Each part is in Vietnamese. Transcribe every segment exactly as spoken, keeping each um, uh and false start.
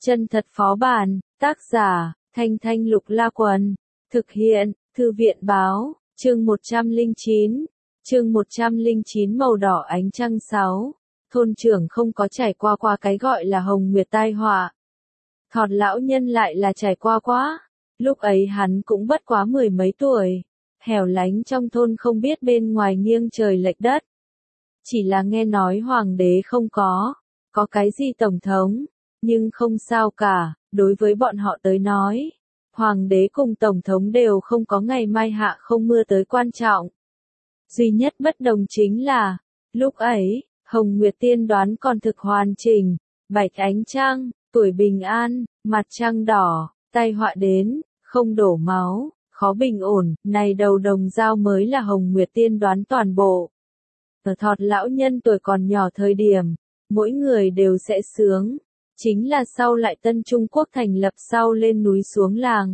Chân thật phó bản, tác giả, Thanh Thanh Lục La Quần, thực hiện, Thư viện báo, chương một trăm lẻ chín, chương một trăm lẻ chín màu đỏ ánh trăng sáu, thôn trưởng không có trải qua qua cái gọi là hồng nguyệt tai họa. Thọt lão nhân lại là trải qua quá, lúc ấy hắn cũng bất quá mười mấy tuổi, hẻo lánh trong thôn không biết bên ngoài nghiêng trời lệch đất. Chỉ là nghe nói hoàng đế không có, có cái gì tổng thống, nhưng không sao cả, đối với bọn họ tới nói, hoàng đế cùng tổng thống đều không có ngày mai hạ không mưa tới quan trọng. Duy nhất bất đồng chính là, lúc ấy, Hồng Nguyệt tiên đoán còn thực hoàn chỉnh, bạch ánh trăng, tuổi bình an, mặt trăng đỏ, tai họa đến, không đổ máu, khó bình ổn, này đầu đồng dao mới là Hồng Nguyệt tiên đoán toàn bộ. Ở Thọt lão nhân tuổi còn nhỏ thời điểm, mỗi người đều sẽ sướng, chính là sau lại Tân Trung Quốc thành lập sau lên núi xuống làng.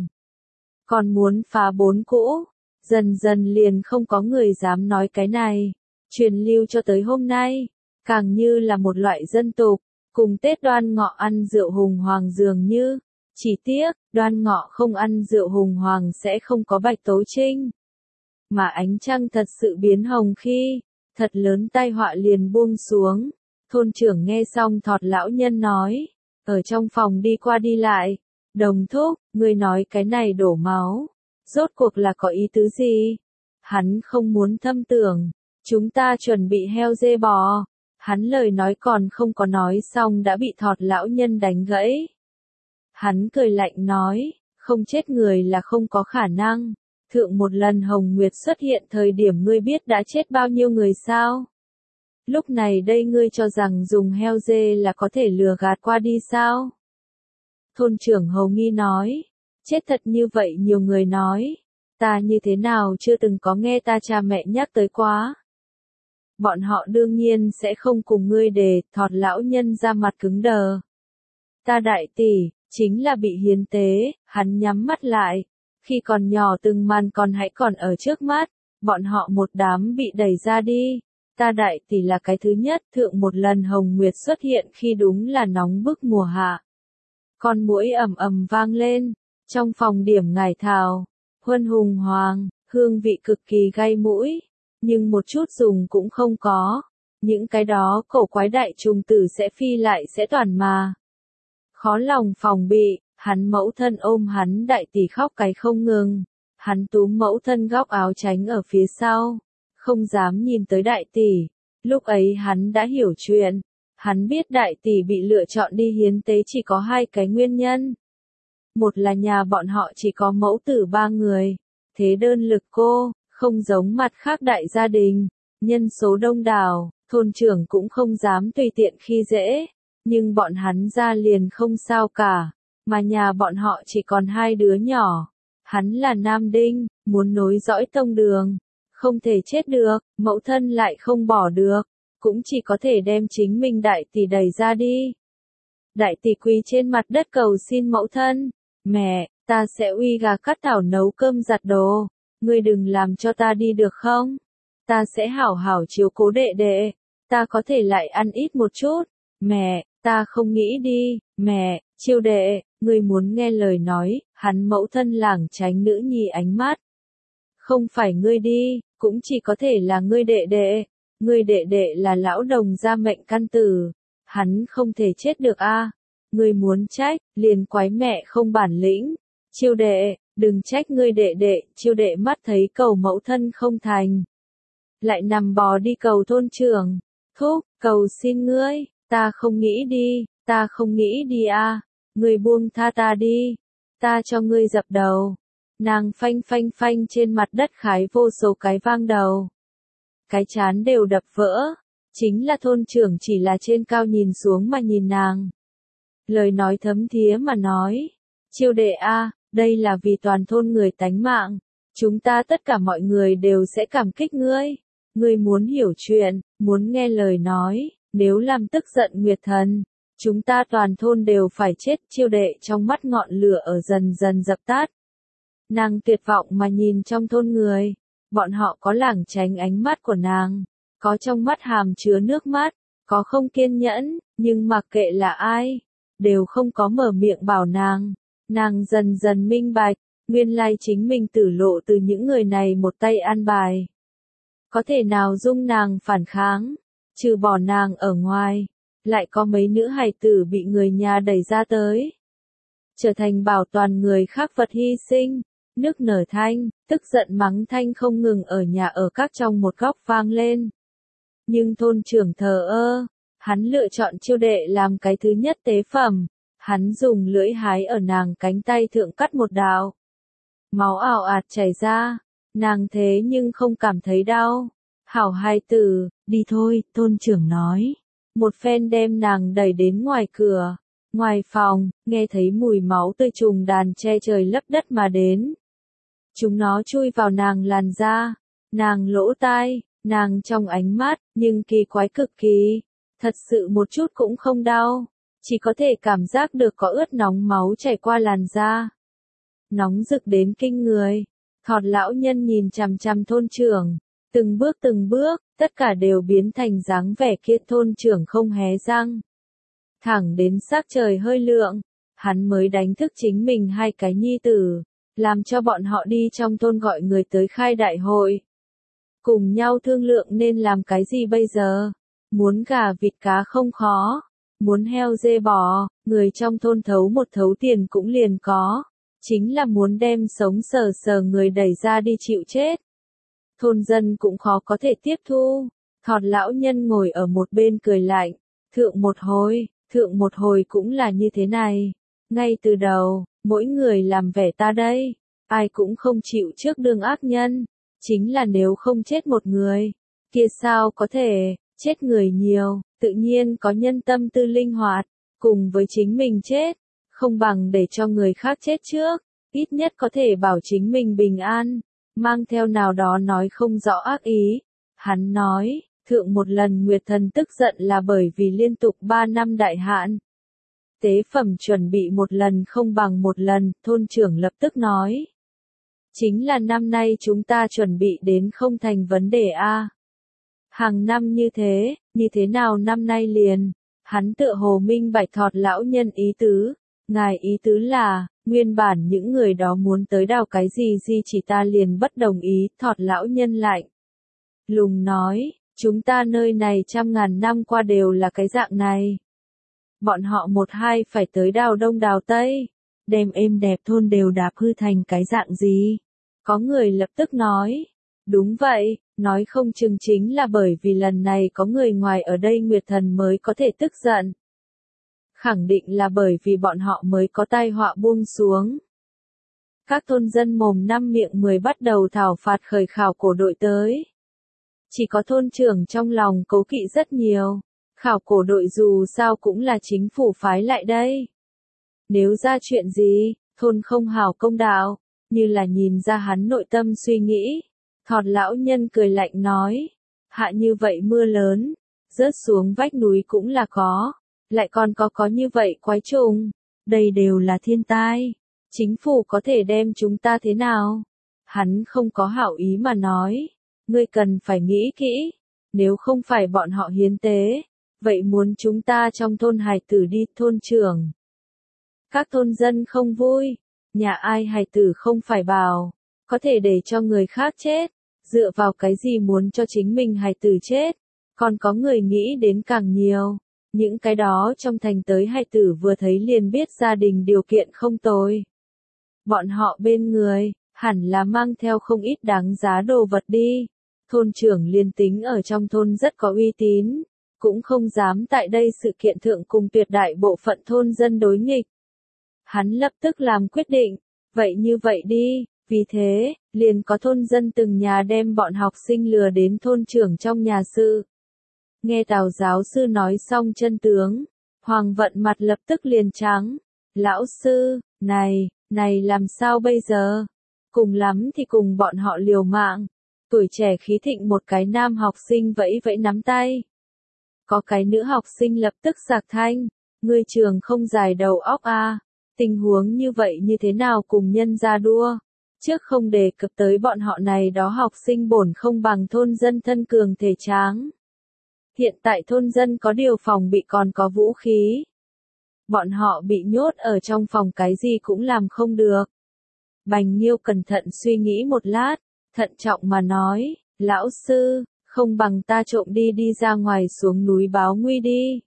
Còn muốn phá bốn cũ, dần dần liền không có người dám nói cái này, truyền lưu cho tới hôm nay, càng như là một loại dân tục, cùng Tết Đoan Ngọ ăn rượu hùng hoàng dường như, chỉ tiếc, Đoan Ngọ không ăn rượu hùng hoàng sẽ không có Bạch Tố Trinh. Mà ánh trăng thật sự biến hồng khi, thật lớn tai họa liền buông xuống, thôn trưởng nghe xong Thọt lão nhân nói, ở trong phòng đi qua đi lại, đồng thúc, ngươi nói cái này đổ máu, rốt cuộc là có ý tứ gì? Hắn không muốn thâm tưởng, chúng ta chuẩn bị heo dê bò, hắn lời nói còn không có nói xong đã bị Thọt lão nhân đánh gãy. Hắn cười lạnh nói, không chết người là không có khả năng, thượng một lần Hồng Nguyệt xuất hiện thời điểm ngươi biết đã chết bao nhiêu người sao? Lúc này đây ngươi cho rằng dùng heo dê là có thể lừa gạt qua đi sao? Thôn trưởng hầu nghi nói, chết thật như vậy nhiều người nói, ta như thế nào chưa từng có nghe ta cha mẹ nhắc tới quá. Bọn họ đương nhiên sẽ không cùng ngươi để, Thọt lão nhân ra mặt cứng đờ. Ta đại tỷ, chính là bị hiến tế, hắn nhắm mắt lại, khi còn nhỏ từng màn còn hãy còn ở trước mắt, bọn họ một đám bị đẩy ra đi. Ta đại tỷ là cái thứ nhất, thượng một lần Hồng Nguyệt xuất hiện khi đúng là nóng bức mùa hạ. Con muỗi ầm ầm vang lên, trong phòng điểm ngải thảo, huân hùng hoàng, hương vị cực kỳ gây mũi, nhưng một chút dùng cũng không có. Những cái đó cổ quái đại trùng tử sẽ phi lại sẽ toàn mà. Khó lòng phòng bị, hắn mẫu thân ôm hắn đại tỷ khóc cái không ngừng, hắn túm mẫu thân góc áo tránh ở phía sau. Không dám nhìn tới đại tỷ, lúc ấy hắn đã hiểu chuyện, hắn biết đại tỷ bị lựa chọn đi hiến tế chỉ có hai cái nguyên nhân. Một là nhà bọn họ chỉ có mẫu tử ba người, thế đơn lực cô, không giống mặt khác đại gia đình, nhân số đông đảo, thôn trưởng cũng không dám tùy tiện khi dễ, nhưng bọn hắn ra liền không sao cả, mà nhà bọn họ chỉ còn hai đứa nhỏ, hắn là nam đinh, muốn nối dõi tông đường. Không thể chết được, mẫu thân lại không bỏ được, cũng chỉ có thể đem chính mình đại tỷ đẩy ra đi. Đại tỷ quỳ trên mặt đất cầu xin mẫu thân, mẹ, ta sẽ uy gà cắt thảo nấu cơm giặt đồ, ngươi đừng làm cho ta đi được không? Ta sẽ hảo hảo chiếu cố đệ đệ, ta có thể lại ăn ít một chút, mẹ, ta không nghĩ đi, mẹ, chiêu đệ, ngươi muốn nghe lời nói, hắn mẫu thân lảng tránh nữ nhi ánh mắt. Không phải ngươi đi, cũng chỉ có thể là ngươi đệ đệ, ngươi đệ đệ là lão đồng gia mệnh căn tử, hắn không thể chết được a. À. Ngươi muốn trách, liền quái mẹ không bản lĩnh, chiêu đệ, đừng trách ngươi đệ đệ, chiêu đệ mắt thấy cầu mẫu thân không thành. Lại nằm bò đi cầu thôn trưởng, thúc, cầu xin ngươi, ta không nghĩ đi, ta không nghĩ đi a, à. Ngươi buông tha ta đi, ta cho ngươi dập đầu. Nàng phanh phanh phanh trên mặt đất khái vô số cái vang đầu. Cái chán đều đập vỡ. Chính là thôn trưởng chỉ là trên cao nhìn xuống mà nhìn nàng. Lời nói thấm thía mà nói. Chiêu đệ a, đây là vì toàn thôn người tánh mạng. Chúng ta tất cả mọi người đều sẽ cảm kích ngươi. Ngươi muốn hiểu chuyện, muốn nghe lời nói. Nếu làm tức giận Nguyệt Thần, chúng ta toàn thôn đều phải chết. Chiêu đệ trong mắt ngọn lửa ở dần dần dập tắt. Nàng tuyệt vọng mà nhìn trong thôn người, bọn họ có lảng tránh ánh mắt của nàng, có trong mắt hàm chứa nước mắt, có không kiên nhẫn, nhưng mặc kệ là ai, đều không có mở miệng bảo nàng. Nàng dần dần minh bạch, nguyên lai chính mình tử lộ từ những người này một tay an bài. Có thể nào dung nàng phản kháng, trừ bỏ nàng ở ngoài, lại có mấy nữ hài tử bị người nhà đẩy ra tới. Trở thành bảo toàn người khác vật hy sinh, nức nở thanh, tức giận mắng thanh không ngừng ở nhà ở các trong một góc vang lên. Nhưng thôn trưởng thờ ơ, hắn lựa chọn chiêu đệ làm cái thứ nhất tế phẩm, hắn dùng lưỡi hái ở nàng cánh tay thượng cắt một đạo. Máu ào ạt chảy ra, nàng thế nhưng không cảm thấy đau. Hảo hai tử, đi thôi, thôn trưởng nói. Một phen đem nàng đẩy đến ngoài cửa. Ngoài phòng, nghe thấy mùi máu tươi trùng đàn che trời lấp đất mà đến. Chúng nó chui vào nàng làn da, nàng lỗ tai, nàng trong ánh mắt, nhưng kỳ quái cực kỳ. Thật sự một chút cũng không đau, chỉ có thể cảm giác được có ướt nóng máu chảy qua làn da. Nóng rực đến kinh người, thọt lão nhân nhìn chằm chằm thôn trưởng, từng bước từng bước, tất cả đều biến thành dáng vẻ kia thôn trưởng không hé răng. Thẳng đến sắc trời hơi lượng, hắn mới đánh thức chính mình hai cái nhi tử, làm cho bọn họ đi trong thôn gọi người tới khai đại hội. Cùng nhau thương lượng nên làm cái gì bây giờ, muốn gà vịt cá không khó, muốn heo dê bò, người trong thôn thấu một thấu tiền cũng liền có, chính là muốn đem sống sờ sờ người đẩy ra đi chịu chết. Thôn dân cũng khó có thể tiếp thu, thọt lão nhân ngồi ở một bên cười lạnh, thượng một hồi, thượng một hồi cũng là như thế này, ngay từ đầu, mỗi người làm vẻ ta đây, ai cũng không chịu trước đương ác nhân, chính là nếu không chết một người, kia sao có thể, chết người nhiều, tự nhiên có nhân tâm tư linh hoạt, cùng với chính mình chết, không bằng để cho người khác chết trước, ít nhất có thể bảo chính mình bình an, mang theo nào đó nói không rõ ác ý. Hắn nói, thượng một lần Nguyệt Thần tức giận là bởi vì liên tục ba năm đại hạn. Tế phẩm chuẩn bị một lần không bằng một lần, thôn trưởng lập tức nói. Chính là năm nay chúng ta chuẩn bị đến không thành vấn đề a. Hàng năm như thế, như thế nào năm nay liền, hắn tựa hồ minh bạch thọt lão nhân ý tứ, ngài ý tứ là, nguyên bản những người đó muốn tới đào cái gì gì chỉ ta liền bất đồng ý, thọt lão nhân lạnh. Lùng nói, chúng ta nơi này trăm ngàn năm qua đều là cái dạng này. Bọn họ một hai phải tới đào đông đào tây, đem êm đẹp thôn đều đạp hư thành cái dạng gì. Có người lập tức nói, đúng vậy, nói không chừng chính là bởi vì lần này có người ngoài ở đây Nguyệt Thần mới có thể tức giận. Khẳng định là bởi vì bọn họ mới có tai họa buông xuống. Các thôn dân mồm năm miệng mười bắt đầu thảo phạt khởi khảo cổ đội tới. Chỉ có thôn trưởng trong lòng cố kỵ rất nhiều, khảo cổ đội dù sao cũng là chính phủ phái lại đây. Nếu ra chuyện gì, thôn không hảo công đạo, như là nhìn ra hắn nội tâm suy nghĩ. Thọt lão nhân cười lạnh nói, hạ như vậy mưa lớn, rớt xuống vách núi cũng là có, lại còn có có như vậy quái trùng, đây đều là thiên tai, chính phủ có thể đem chúng ta thế nào? Hắn không có hảo ý mà nói, ngươi cần phải nghĩ kỹ, nếu không phải bọn họ hiến tế, vậy muốn chúng ta trong thôn hài tử đi thôn trưởng. Các thôn dân không vui, nhà ai hài tử không phải bảo, có thể để cho người khác chết, dựa vào cái gì muốn cho chính mình hài tử chết, còn có người nghĩ đến càng nhiều, những cái đó trong thành tới hài tử vừa thấy liền biết gia đình điều kiện không tồi. Bọn họ bên người, hẳn là mang theo không ít đáng giá đồ vật đi, thôn trưởng liên tính ở trong thôn rất có uy tín, cũng không dám tại đây sự kiện thượng cùng tuyệt đại bộ phận thôn dân đối nghịch. Hắn lập tức làm quyết định, vậy như vậy đi, vì thế, liền có thôn dân từng nhà đem bọn học sinh lừa đến thôn trưởng trong nhà sư. Nghe Tào giáo sư nói xong chân tướng, Hoàng Vận mặt lập tức liền trắng. Lão sư, này, này làm sao bây giờ? Cùng lắm thì cùng bọn họ liều mạng. Tuổi trẻ khí thịnh một cái nam học sinh vẫy vẫy nắm tay. Có cái nữ học sinh lập tức sạc thanh, ngươi trường không dài đầu óc à, tình huống như vậy như thế nào cùng nhân ra đua? Trước không đề cập tới bọn họ này đó học sinh bổn không bằng thôn dân thân cường thể tráng. Hiện tại thôn dân có điều phòng bị còn có vũ khí. Bọn họ bị nhốt ở trong phòng cái gì cũng làm không được. Bành Nghiêu cẩn thận suy nghĩ một lát, thận trọng mà nói, lão sư, không bằng ta trộm đi đi ra ngoài xuống núi báo nguy đi.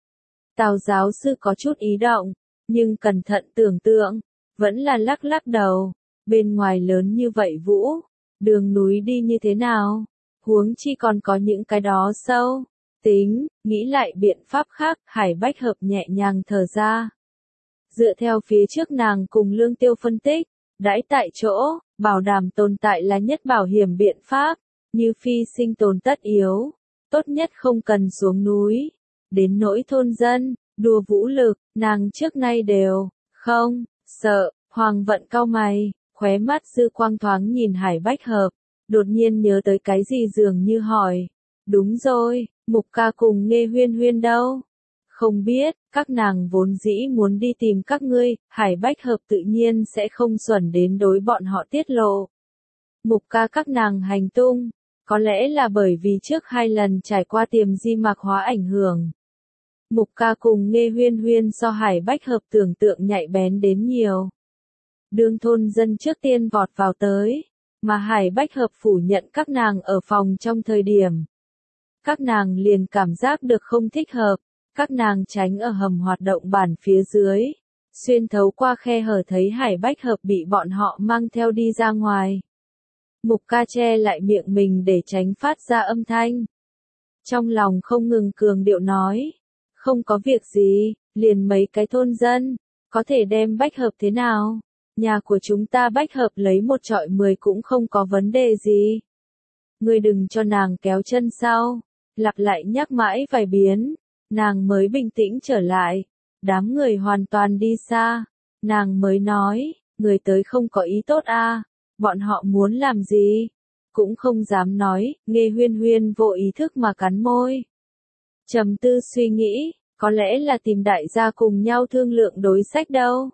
Tào giáo sư có chút ý động, nhưng cẩn thận tưởng tượng, vẫn là lắc lắc đầu, bên ngoài lớn như vậy Vũ, đường núi đi như thế nào, huống chi còn có những cái đó sâu, tính, nghĩ lại biện pháp khác, Hải Bách Hợp nhẹ nhàng thở ra. Dựa theo phía trước nàng cùng Lương Tiêu phân tích, đãi tại chỗ, bảo đảm tồn tại là nhất bảo hiểm biện pháp, như phi sinh tồn tất yếu, tốt nhất không cần xuống núi. Đến nỗi thôn dân, đùa vũ lực, nàng trước nay đều, không, sợ, Hoàng Vận cau mày, khóe mắt dư quang thoáng nhìn Hải Bách Hợp, đột nhiên nhớ tới cái gì dường như hỏi, đúng rồi, Mục ca cùng Nghê Huyên Huyên đâu? Không biết, các nàng vốn dĩ muốn đi tìm các ngươi, Hải Bách Hợp tự nhiên sẽ không xuẩn đến đối bọn họ tiết lộ. Mục ca các nàng hành tung, có lẽ là bởi vì trước hai lần trải qua tiềm di mạc hóa ảnh hưởng. Mục ca cùng Nghê Huyên Huyên so Hải Bách Hợp tưởng tượng nhạy bén đến nhiều. Đương thôn dân trước tiên vọt vào tới, mà Hải Bách Hợp phủ nhận các nàng ở phòng trong thời điểm. Các nàng liền cảm giác được không thích hợp, các nàng tránh ở hầm hoạt động bản phía dưới, xuyên thấu qua khe hở thấy Hải Bách Hợp bị bọn họ mang theo đi ra ngoài. Mục ca che lại miệng mình để tránh phát ra âm thanh. Trong lòng không ngừng cường điệu nói, không có việc gì, liền mấy cái thôn dân, có thể đem Bách Hợp thế nào? Nhà của chúng ta Bách Hợp lấy một trọi mười cũng không có vấn đề gì. Ngươi đừng cho nàng kéo chân sau, lặp lại nhắc mãi vài biến, nàng mới bình tĩnh trở lại, đám người hoàn toàn đi xa, nàng mới nói, người tới không có ý tốt a, bọn họ muốn làm gì? Cũng không dám nói, Nghê Huyên Huyên vô ý thức mà cắn môi. Trầm tư suy nghĩ, có lẽ là tìm đại gia cùng nhau thương lượng đối sách đâu.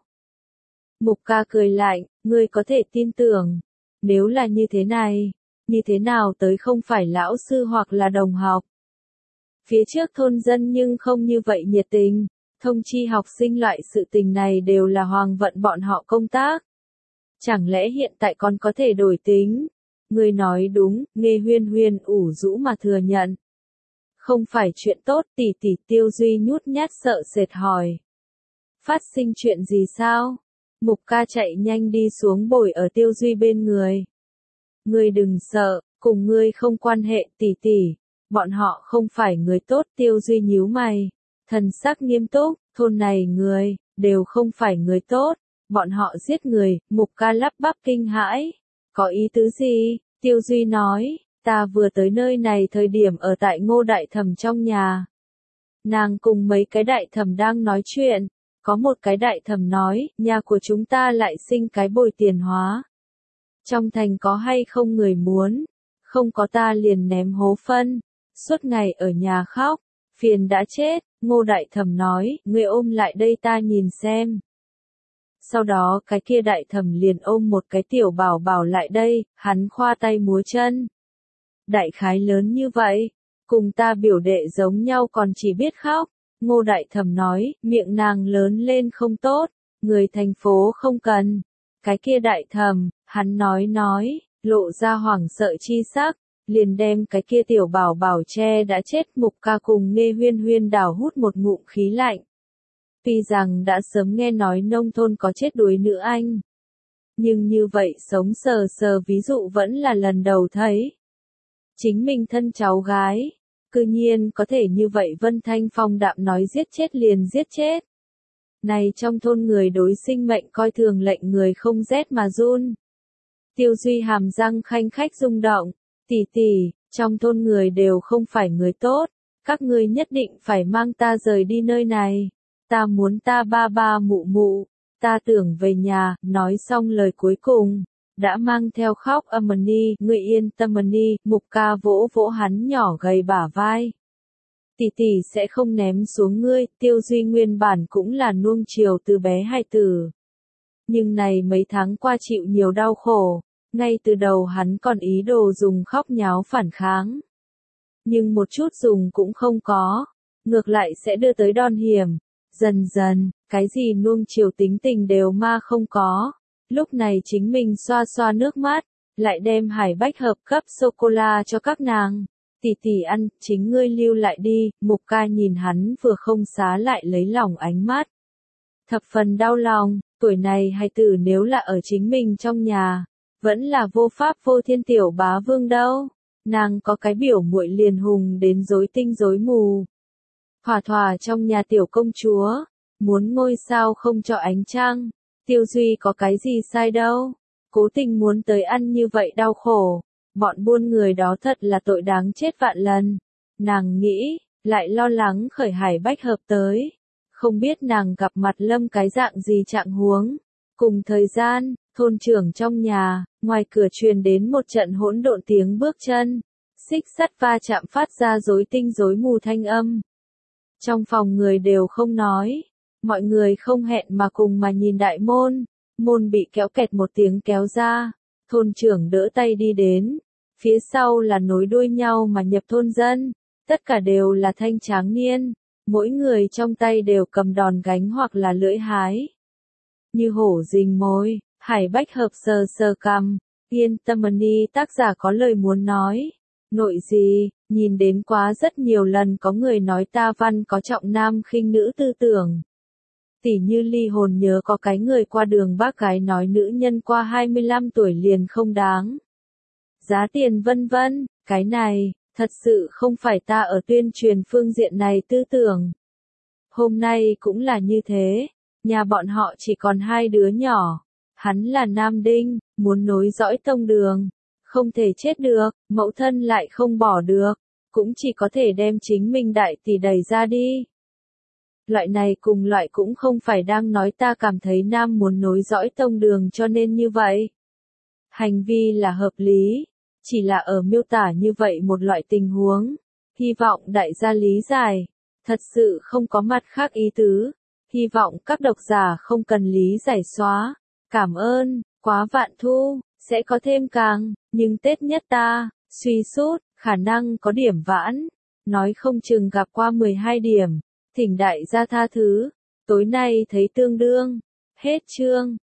Mục ca cười lạnh, ngươi có thể tin tưởng, nếu là như thế này, như thế nào tới không phải lão sư hoặc là đồng học. Phía trước thôn dân nhưng không như vậy nhiệt tình, thông chi học sinh loại sự tình này đều là Hoàng Vận bọn họ công tác. Chẳng lẽ hiện tại còn có thể đổi tính? Ngươi nói đúng, Nghê Huyên Huyên ủ rũ mà thừa nhận. Không phải chuyện tốt, tỷ tỷ Tiêu Duy nhút nhát sợ sệt hỏi. Phát sinh chuyện gì sao? Mục ca chạy nhanh đi xuống bồi ở Tiêu Duy bên người. Ngươi đừng sợ, cùng ngươi không quan hệ tỷ tỷ, bọn họ không phải người tốt. Tiêu Duy nhíu mày, thần sắc nghiêm túc, thôn này người, đều không phải người tốt, bọn họ giết người. Mục ca lắp bắp kinh hãi, có ý tứ gì? Tiêu Duy nói, ta vừa tới nơi này thời điểm ở tại Ngô Đại Thẩm trong nhà. Nàng cùng mấy cái đại thẩm đang nói chuyện, có một cái đại thẩm nói, nhà của chúng ta lại sinh cái bồi tiền hóa. Trong thành có hay không người muốn, không có ta liền ném hố phân, suốt ngày ở nhà khóc, phiền đã chết. Ngô Đại Thẩm nói, ngươi ôm lại đây ta nhìn xem. Sau đó cái kia đại thẩm liền ôm một cái tiểu bảo bảo lại đây, hắn khoa tay múa chân. Đại khái lớn như vậy, cùng ta biểu đệ giống nhau còn chỉ biết khóc. Ngô Đại Thẩm nói, miệng nàng lớn lên không tốt, người thành phố không cần. Cái kia đại thẩm, hắn nói nói, lộ ra hoảng sợ chi sắc, liền đem cái kia tiểu bảo bảo che đã chết. Mục ca cùng Nghê Huyên Huyên đảo hút một ngụm khí lạnh. Tuy rằng đã sớm nghe nói nông thôn có chết đuối nữ anh, nhưng như vậy sống sờ sờ ví dụ vẫn là lần đầu thấy. Chính mình thân cháu gái, cư nhiên có thể như vậy Vân Thanh Phong đạm nói giết chết liền giết chết. Này trong thôn người đối sinh mệnh coi thường lệnh người không rét mà run. Tiêu Duy hàm răng khanh khách rung động, tỷ tỷ, trong thôn người đều không phải người tốt, các ngươi nhất định phải mang ta rời đi nơi này. Ta muốn ta ba ba mụ mụ, ta tưởng về nhà. Nói xong lời cuối cùng, đã mang theo khóc Amani, ngươi yên tâm Amani. Mục ca vỗ vỗ hắn nhỏ gầy bả vai. Tỷ tỷ sẽ không ném xuống ngươi. Tiêu Duy nguyên bản cũng là nuông chiều từ bé hài tử, nhưng này mấy tháng qua chịu nhiều đau khổ, ngay từ đầu hắn còn ý đồ dùng khóc nháo phản kháng, nhưng một chút dùng cũng không có, ngược lại sẽ đưa tới đòn hiểm. Dần dần, cái gì nuông chiều tính tình đều ma không có. Lúc này chính mình xoa xoa nước mắt, lại đem Hải Bách Hợp cấp sô-cô-la cho các nàng. Tỷ tỷ ăn, chính ngươi lưu lại đi. Mục Ca nhìn hắn vừa không xá lại lấy lòng ánh mắt. Thập phần đau lòng, tuổi này hài tử nếu là ở chính mình trong nhà, vẫn là vô pháp vô thiên tiểu bá vương đâu. Nàng có cái biểu muội liền hùng đến rối tinh rối mù. Thỏa thỏa trong nhà tiểu công chúa, muốn ngôi sao không cho ánh trăng, Tiêu Duy có cái gì sai đâu, cố tình muốn tới ăn như vậy đau khổ, bọn buôn người đó thật là tội đáng chết vạn lần. Nàng nghĩ, lại lo lắng khởi Hải Bách Hợp tới, không biết nàng gặp mặt Lâm cái dạng gì trạng huống. Cùng thời gian, thôn trưởng trong nhà, ngoài cửa truyền đến một trận hỗn độn tiếng bước chân, xích sắt va chạm phát ra rối tinh rối mù thanh âm. Trong phòng người đều không nói, mọi người không hẹn mà cùng mà nhìn đại môn, môn bị kéo kẹt một tiếng kéo ra, thôn trưởng đỡ tay đi đến, phía sau là nối đuôi nhau mà nhập thôn dân, tất cả đều là thanh tráng niên, mỗi người trong tay đều cầm đòn gánh hoặc là lưỡi hái. Như hổ rình mồi, Hải Bách Hợp sờ sờ cằm, yên tâm đi, tác giả có lời muốn nói. Nội gì, nhìn đến quá rất nhiều lần có người nói ta văn có trọng nam khinh nữ tư tưởng. Tỉ như ly hồn nhớ có cái người qua đường bác gái nói nữ nhân qua hai mươi lăm tuổi liền không đáng. Giá tiền vân vân, cái này, thật sự không phải ta ở tuyên truyền phương diện này tư tưởng. Hôm nay cũng là như thế, nhà bọn họ chỉ còn hai đứa nhỏ, hắn là nam đinh, muốn nối dõi tông đường. Không thể chết được, mẫu thân lại không bỏ được, cũng chỉ có thể đem chính mình đại tỷ đẩy ra đi. Loại này cùng loại cũng không phải đang nói ta cảm thấy nam muốn nối dõi tông đường cho nên như vậy. Hành vi là hợp lý, chỉ là ở miêu tả như vậy một loại tình huống, hy vọng đại gia lý giải, thật sự không có mặt khác ý tứ, hy vọng các độc giả không cần lý giải xóa. Cảm ơn, quá vạn thu. Sẽ có thêm càng, nhưng Tết nhất ta, suy sút, khả năng có điểm vãn, nói không chừng gặp qua mười hai điểm, thỉnh đại gia tha thứ, tối nay thấy tương đương, hết chương.